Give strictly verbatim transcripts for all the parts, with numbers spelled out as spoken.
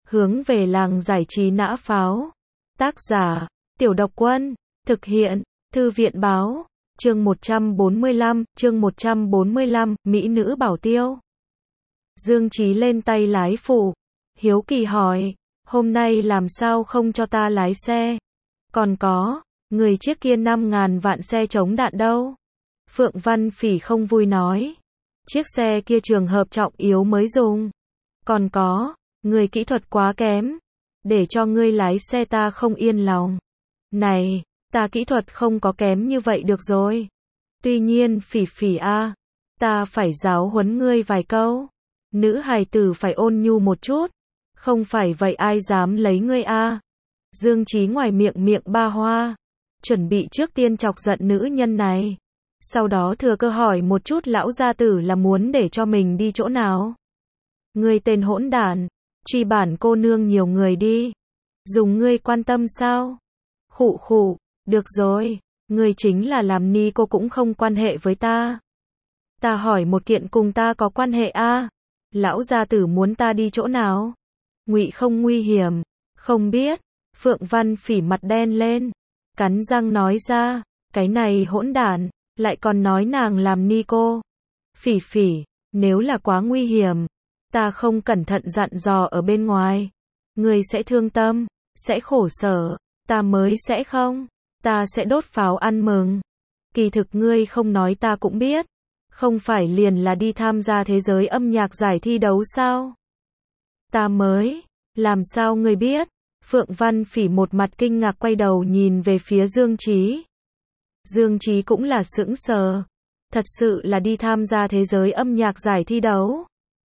Hướng về làng giải trí nã pháo. Tác giả, Tiểu Độc Quân. Thực hiện, Thư viện Báo. Chương một trăm bốn mươi lăm, chương một trăm bốn mươi lăm, Mỹ nữ bảo tiêu. Dương Chí lên tay lái phụ. Hiếu kỳ hỏi, hôm nay làm sao không cho ta lái xe? Còn có, người chiếc kia năm ngàn vạn xe chống đạn đâu? Phượng Văn Phỉ không vui nói. Chiếc xe kia trường hợp trọng yếu mới dùng. Còn có, người kỹ thuật quá kém. Để cho ngươi lái xe ta không yên lòng. Này, ta kỹ thuật không có kém như vậy được rồi. Tuy nhiên Phỉ Phỉ a, ta phải giáo huấn ngươi vài câu. Nữ hài tử phải ôn nhu một chút. Không phải vậy ai dám lấy ngươi a? Dương Chí ngoài miệng miệng ba hoa. Chuẩn bị trước tiên chọc giận nữ nhân này. Sau đó thừa cơ hỏi một chút lão gia tử là muốn để cho mình đi chỗ nào. Ngươi tên hỗn đản, truy bản cô nương nhiều người đi. Dùng ngươi quan tâm sao? Khụ khụ, được rồi, ngươi chính là làm ni cô cũng không quan hệ với ta. Ta hỏi một kiện cùng ta có quan hệ a. Lão gia tử muốn ta đi chỗ nào? Ngụy không nguy hiểm, không biết. Phượng Văn Phỉ mặt đen lên, cắn răng nói ra, cái này hỗn đản, lại còn nói nàng làm ni cô. Phỉ Phỉ, nếu là quá nguy hiểm, ta không cẩn thận dặn dò ở bên ngoài, ngươi sẽ thương tâm, sẽ khổ sở, ta mới sẽ không, ta sẽ đốt pháo ăn mừng. Kỳ thực ngươi không nói ta cũng biết, không phải liền là đi tham gia thế giới âm nhạc giải thi đấu sao? Ta mới, làm sao ngươi biết? Phượng Văn Phỉ một mặt kinh ngạc quay đầu nhìn về phía Dương Chí. Dương Chí cũng là sững sờ, thật sự là đi tham gia thế giới âm nhạc giải thi đấu.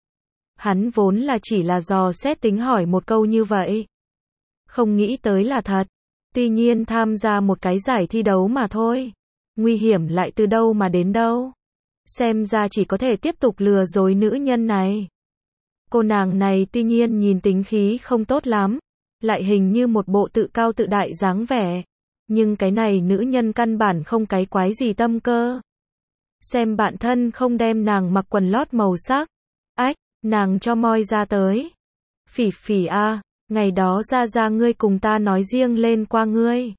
Hắn vốn là chỉ là dò xét tính hỏi một câu như vậy. Không nghĩ tới là thật. Tuy nhiên tham gia một cái giải thi đấu mà thôi. Nguy hiểm lại từ đâu mà đến đâu. Xem ra chỉ có thể tiếp tục lừa dối nữ nhân này. Cô nàng này tuy nhiên nhìn tính khí không tốt lắm. Lại hình như một bộ tự cao tự đại dáng vẻ. Nhưng cái này nữ nhân căn bản không cái quái gì tâm cơ. Xem bạn thân không đem nàng mặc quần lót màu sắc. Ách, nàng cho moi ra tới. Phỉ Phỉ a, ngày đó ra ra ngươi cùng ta nói riêng lên qua ngươi.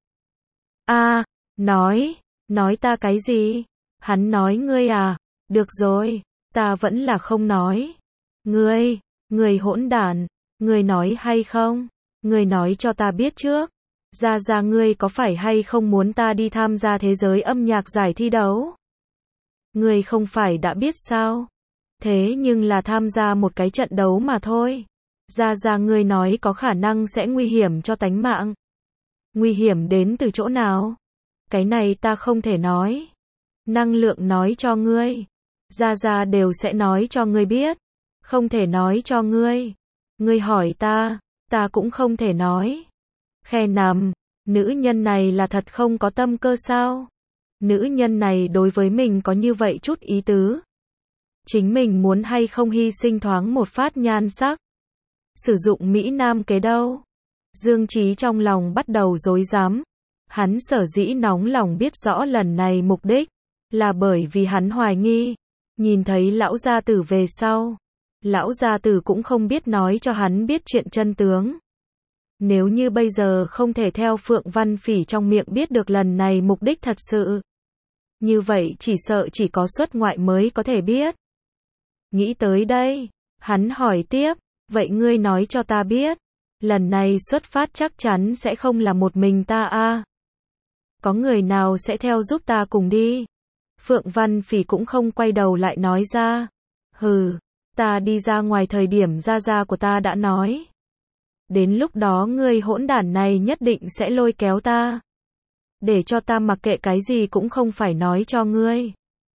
A, nói, nói ta cái gì? Hắn nói ngươi à, được rồi, ta vẫn là không nói. Ngươi, ngươi hỗn đản, ngươi nói hay không? Ngươi nói cho ta biết trước. Ra ra ngươi có phải hay không muốn ta đi tham gia thế giới âm nhạc giải thi đấu? Ngươi không phải đã biết sao? Thế nhưng là tham gia một cái trận đấu mà thôi. Ra ra ngươi nói có khả năng sẽ nguy hiểm cho tánh mạng. Nguy hiểm đến từ chỗ nào? Cái này ta không thể nói. Năng lượng nói cho ngươi. Ra ra đều sẽ nói cho ngươi biết. Không thể nói cho ngươi. Ngươi hỏi ta, ta cũng không thể nói. Khe nằm, nữ nhân này là thật không có tâm cơ sao? Nữ nhân này đối với mình có như vậy chút ý tứ. Chính mình muốn hay không hy sinh thoáng một phát nhan sắc. Sử dụng Mỹ Nam kế đâu. Dương Chí trong lòng bắt đầu rối rắm. Hắn sở dĩ nóng lòng biết rõ lần này mục đích. Là bởi vì hắn hoài nghi. Nhìn thấy lão gia tử về sau. Lão gia tử cũng không biết nói cho hắn biết chuyện chân tướng. Nếu như bây giờ không thể theo Phượng Văn Phỉ trong miệng biết được lần này mục đích thật sự. Như vậy chỉ sợ chỉ có xuất ngoại mới có thể biết. Nghĩ tới đây, hắn hỏi tiếp, vậy ngươi nói cho ta biết, lần này xuất phát chắc chắn sẽ không là một mình ta a. Có người nào sẽ theo giúp ta cùng đi? Phượng Văn Phỉ cũng không quay đầu lại nói ra. Hừ, ta đi ra ngoài thời điểm gia gia của ta đã nói. Đến lúc đó ngươi hỗn đản này nhất định sẽ lôi kéo ta. Để cho ta mặc kệ cái gì cũng không phải nói cho ngươi.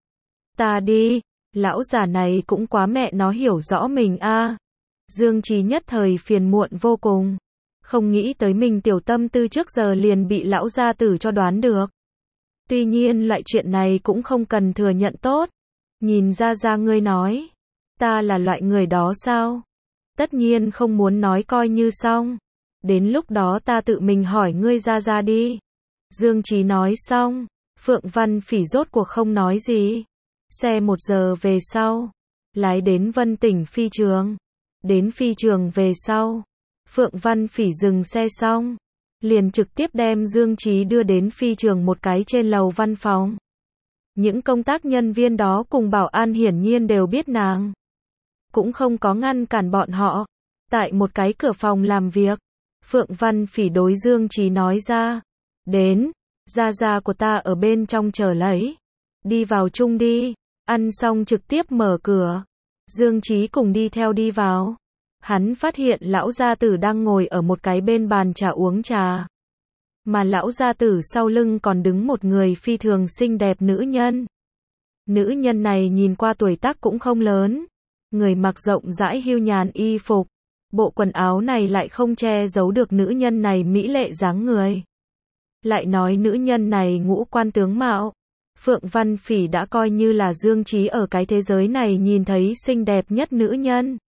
Ta đi, lão già này cũng quá mẹ nó hiểu rõ mình a. Dương Chí nhất thời phiền muộn vô cùng. Không nghĩ tới mình tiểu tâm tư trước giờ liền bị lão gia tử cho đoán được. Tuy nhiên loại chuyện này cũng không cần thừa nhận tốt. Nhìn ra ra ngươi nói. Ta là loại người đó sao? Tất nhiên không muốn nói coi như xong. Đến lúc đó ta tự mình hỏi ngươi ra ra đi. Dương Chí nói xong. Phượng Văn Phỉ rốt cuộc không nói gì. Xe một giờ về sau. Lái đến Vân Tỉnh phi trường. Đến phi trường về sau. Phượng Văn Phỉ dừng xe xong, liền trực tiếp đem Dương Chí đưa đến phi trường một cái trên lầu văn phòng. Những công tác nhân viên đó cùng bảo an hiển nhiên đều biết nàng, cũng không có ngăn cản bọn họ. Tại một cái cửa phòng làm việc, Phượng Văn Phỉ đối Dương Chí nói ra, đến, gia gia của ta ở bên trong chờ lấy, đi vào chung đi. Ăn xong trực tiếp mở cửa, Dương Chí cùng đi theo đi vào. Hắn phát hiện lão gia tử đang ngồi ở một cái bên bàn trà uống trà, mà lão gia tử sau lưng còn đứng một người phi thường xinh đẹp nữ nhân. Nữ nhân này nhìn qua tuổi tác cũng không lớn, người mặc rộng rãi hưu nhàn y phục, bộ quần áo này lại không che giấu được nữ nhân này mỹ lệ dáng người. Lại nói nữ nhân này ngũ quan tướng mạo, Phượng Văn Phỉ đã coi như là Dương Chí ở cái thế giới này nhìn thấy xinh đẹp nhất nữ nhân.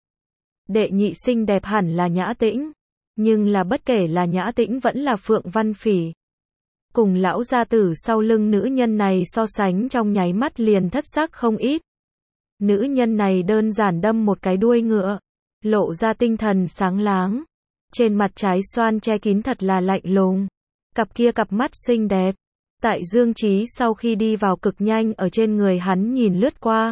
Đệ nhị xinh đẹp hẳn là Nhã Tĩnh, nhưng là bất kể là Nhã Tĩnh vẫn là Phượng Văn Phỉ, cùng lão gia tử sau lưng nữ nhân này so sánh trong nháy mắt liền thất sắc không ít. Nữ nhân này đơn giản đâm một cái đuôi ngựa, lộ ra tinh thần sáng láng, trên mặt trái xoan che kín thật là lạnh lùng, cặp kia cặp mắt xinh đẹp, tại Dương Chí sau khi đi vào cực nhanh ở trên người hắn nhìn lướt qua,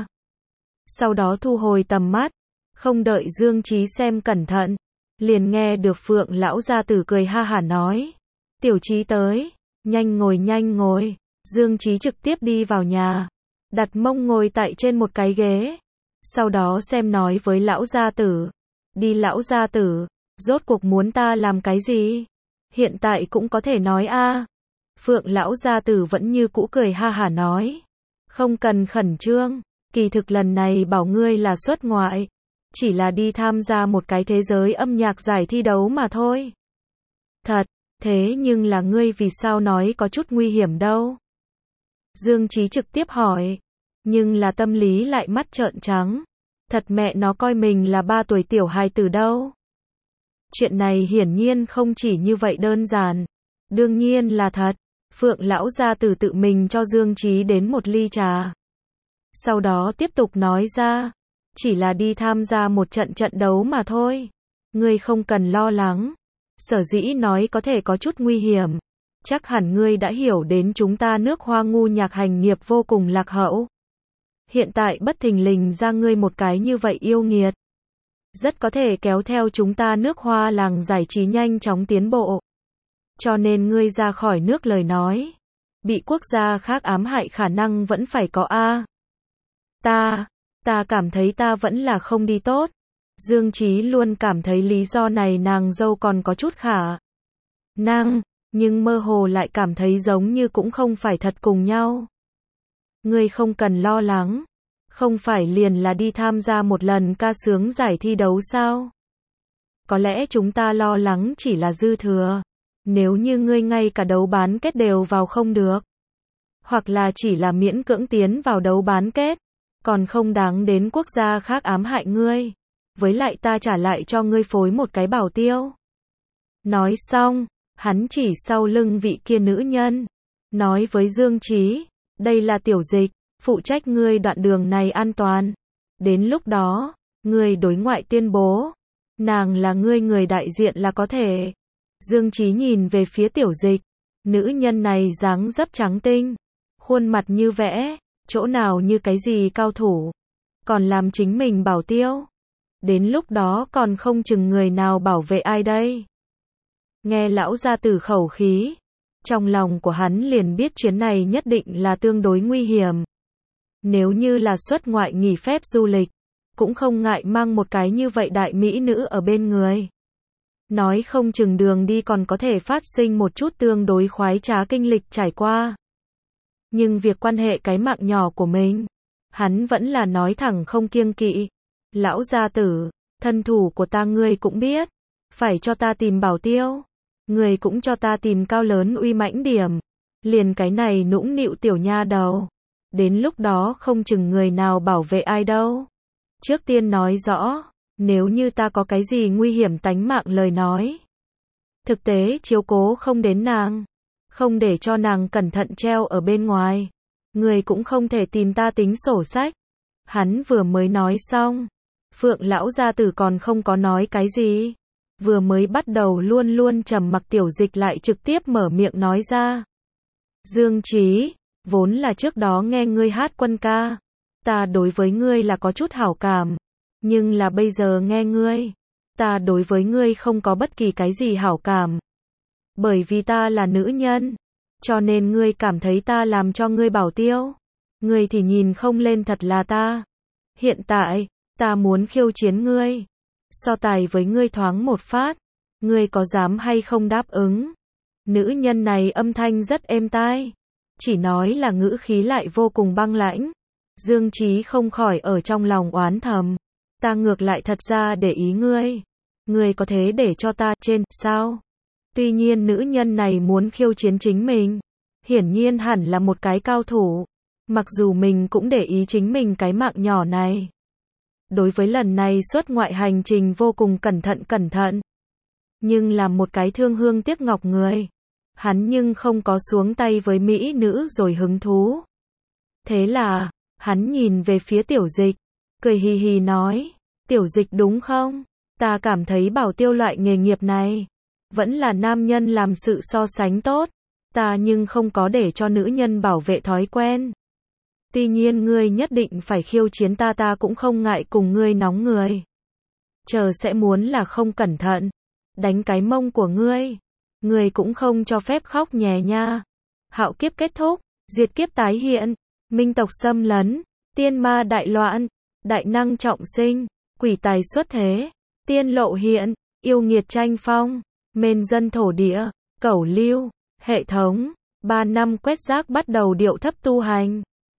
sau đó thu hồi tầm mắt, không đợi Dương Chí xem cẩn thận, liền nghe được Phượng lão gia tử cười ha hả nói, tiểu Chí tới, nhanh ngồi nhanh ngồi. Dương Chí trực tiếp đi vào nhà, đặt mông ngồi tại trên một cái ghế, sau đó xem nói với lão gia tử, đi lão gia tử, rốt cuộc muốn ta làm cái gì? Hiện tại cũng có thể nói a. Phượng lão gia tử vẫn như cũ cười ha hả nói, không cần khẩn trương, kỳ thực lần này bảo ngươi là xuất ngoại, chỉ là đi tham gia một cái thế giới âm nhạc giải thi đấu mà thôi. Thật, thế nhưng là ngươi vì sao nói có chút nguy hiểm đâu? Dương Chí trực tiếp hỏi, nhưng là tâm lý lại mắt trợn trắng, thật mẹ nó coi mình là ba tuổi tiểu hài tử đâu. Chuyện này hiển nhiên không chỉ như vậy đơn giản, đương nhiên là thật. Phượng lão gia tử tự mình cho Dương Chí đến một ly trà, sau đó tiếp tục nói ra, chỉ là đi tham gia một trận trận đấu mà thôi, ngươi không cần lo lắng. Sở dĩ nói có thể có chút nguy hiểm, chắc hẳn ngươi đã hiểu đến chúng ta nước Hoa ngu nhạc hành nghiệp vô cùng lạc hậu. Hiện tại bất thình lình ra ngươi một cái như vậy yêu nghiệt, rất có thể kéo theo chúng ta nước Hoa làng giải trí nhanh chóng tiến bộ. Cho nên ngươi ra khỏi nước lời nói, bị quốc gia khác ám hại khả năng vẫn phải có a. Ta, ta cảm thấy ta vẫn là không đi tốt. Dương Chí luôn cảm thấy lý do này nàng dâu còn có chút khả năng, nhưng mơ hồ lại cảm thấy giống như cũng không phải thật cùng nhau. Ngươi không cần lo lắng, không phải liền là đi tham gia một lần ca sướng giải thi đấu sao? Có lẽ chúng ta lo lắng chỉ là dư thừa. Nếu như ngươi ngay cả đấu bán kết đều vào không được, hoặc là chỉ là miễn cưỡng tiến vào đấu bán kết, còn không đáng đến quốc gia khác ám hại ngươi. Với lại ta trả lại cho ngươi phối một cái bảo tiêu. Nói xong, hắn chỉ sau lưng vị kia nữ nhân, nói với Dương Chí, đây là tiểu dịch, phụ trách ngươi đoạn đường này an toàn. Đến lúc đó, ngươi đối ngoại tuyên bố, nàng là ngươi người đại diện là có thể. Dương Chí nhìn về phía tiểu dịch, nữ nhân này dáng dấp trắng tinh, khuôn mặt như vẽ, chỗ nào như cái gì cao thủ, còn làm chính mình bảo tiêu. Đến lúc đó còn không chừng người nào bảo vệ ai đây. Nghe lão gia tử khẩu khí, trong lòng của hắn liền biết chuyến này nhất định là tương đối nguy hiểm. Nếu như là xuất ngoại nghỉ phép du lịch, cũng không ngại mang một cái như vậy đại mỹ nữ ở bên người. Nói không chừng đường đi còn có thể phát sinh một chút tương đối khoái trá kinh lịch trải qua. Nhưng việc quan hệ cái mạng nhỏ của mình, hắn vẫn là nói thẳng không kiêng kỵ. Lão gia tử, thân thủ của ta ngươi cũng biết, phải cho ta tìm bảo tiêu, ngươi cũng cho ta tìm cao lớn uy mãnh điểm, liền cái này nũng nịu tiểu nha đầu, đến lúc đó không chừng người nào bảo vệ ai đâu. Trước tiên nói rõ, nếu như ta có cái gì nguy hiểm tánh mạng lời nói, thực tế chiếu cố không đến nàng, không để cho nàng cẩn thận treo ở bên ngoài, người cũng không thể tìm ta tính sổ sách. Hắn vừa mới nói xong, Phượng lão gia tử còn không có nói cái gì, Vừa mới bắt đầu luôn luôn trầm mặc Tiểu Dịch lại trực tiếp mở miệng nói ra. Dương Chí, vốn là trước đó nghe ngươi hát quân ca, ta đối với ngươi là có chút hảo cảm, nhưng là bây giờ nghe ngươi, ta đối với ngươi không có bất kỳ cái gì hảo cảm. Bởi vì ta là nữ nhân, cho nên ngươi cảm thấy ta làm cho ngươi bảo tiêu. Ngươi thì nhìn không lên thật là ta. Hiện tại, ta muốn khiêu chiến ngươi. So tài với ngươi thoáng một phát. Ngươi có dám hay không đáp ứng? Nữ nhân này âm thanh rất êm tai. Chỉ nói là ngữ khí lại vô cùng băng lãnh. Dương Chí không khỏi ở trong lòng oán thầm. Ta ngược lại thật ra để ý ngươi. Ngươi có thế để cho ta trên, sao? Tuy nhiên nữ nhân này muốn khiêu chiến chính mình. Hiển nhiên hẳn là một cái cao thủ. Mặc dù mình cũng để ý chính mình cái mạng nhỏ này. Đối với lần này xuất ngoại hành trình vô cùng cẩn thận cẩn thận. Nhưng là một cái thương hương tiếc ngọc người. Hắn nhưng không có xuống tay với mỹ nữ rồi hứng thú. Thế là, hắn nhìn về phía Tiểu Dịch. Cười hì hì nói. Tiểu Dịch đúng không? Ta cảm thấy bảo tiêu loại nghề nghiệp này. Vẫn là nam nhân làm sự so sánh tốt. Ta nhưng không có để cho nữ nhân bảo vệ thói quen. Tuy nhiên ngươi nhất định phải khiêu chiến ta ta cũng không ngại cùng ngươi nóng người. Chờ sẽ muốn là không cẩn thận. Đánh cái mông của ngươi. Ngươi cũng không cho phép khóc nhè nha. Hạo kiếp kết thúc. Diệt kiếp tái hiện. Minh tộc xâm lấn. Tiên ma đại loạn. Đại năng trọng sinh. Quỷ tài xuất thế. Tiên lộ hiện. Yêu nghiệt tranh phong. Mên dân thổ địa. Cẩu lưu. Hệ thống. Ba năm quét rác bắt đầu điệu thấp tu hành.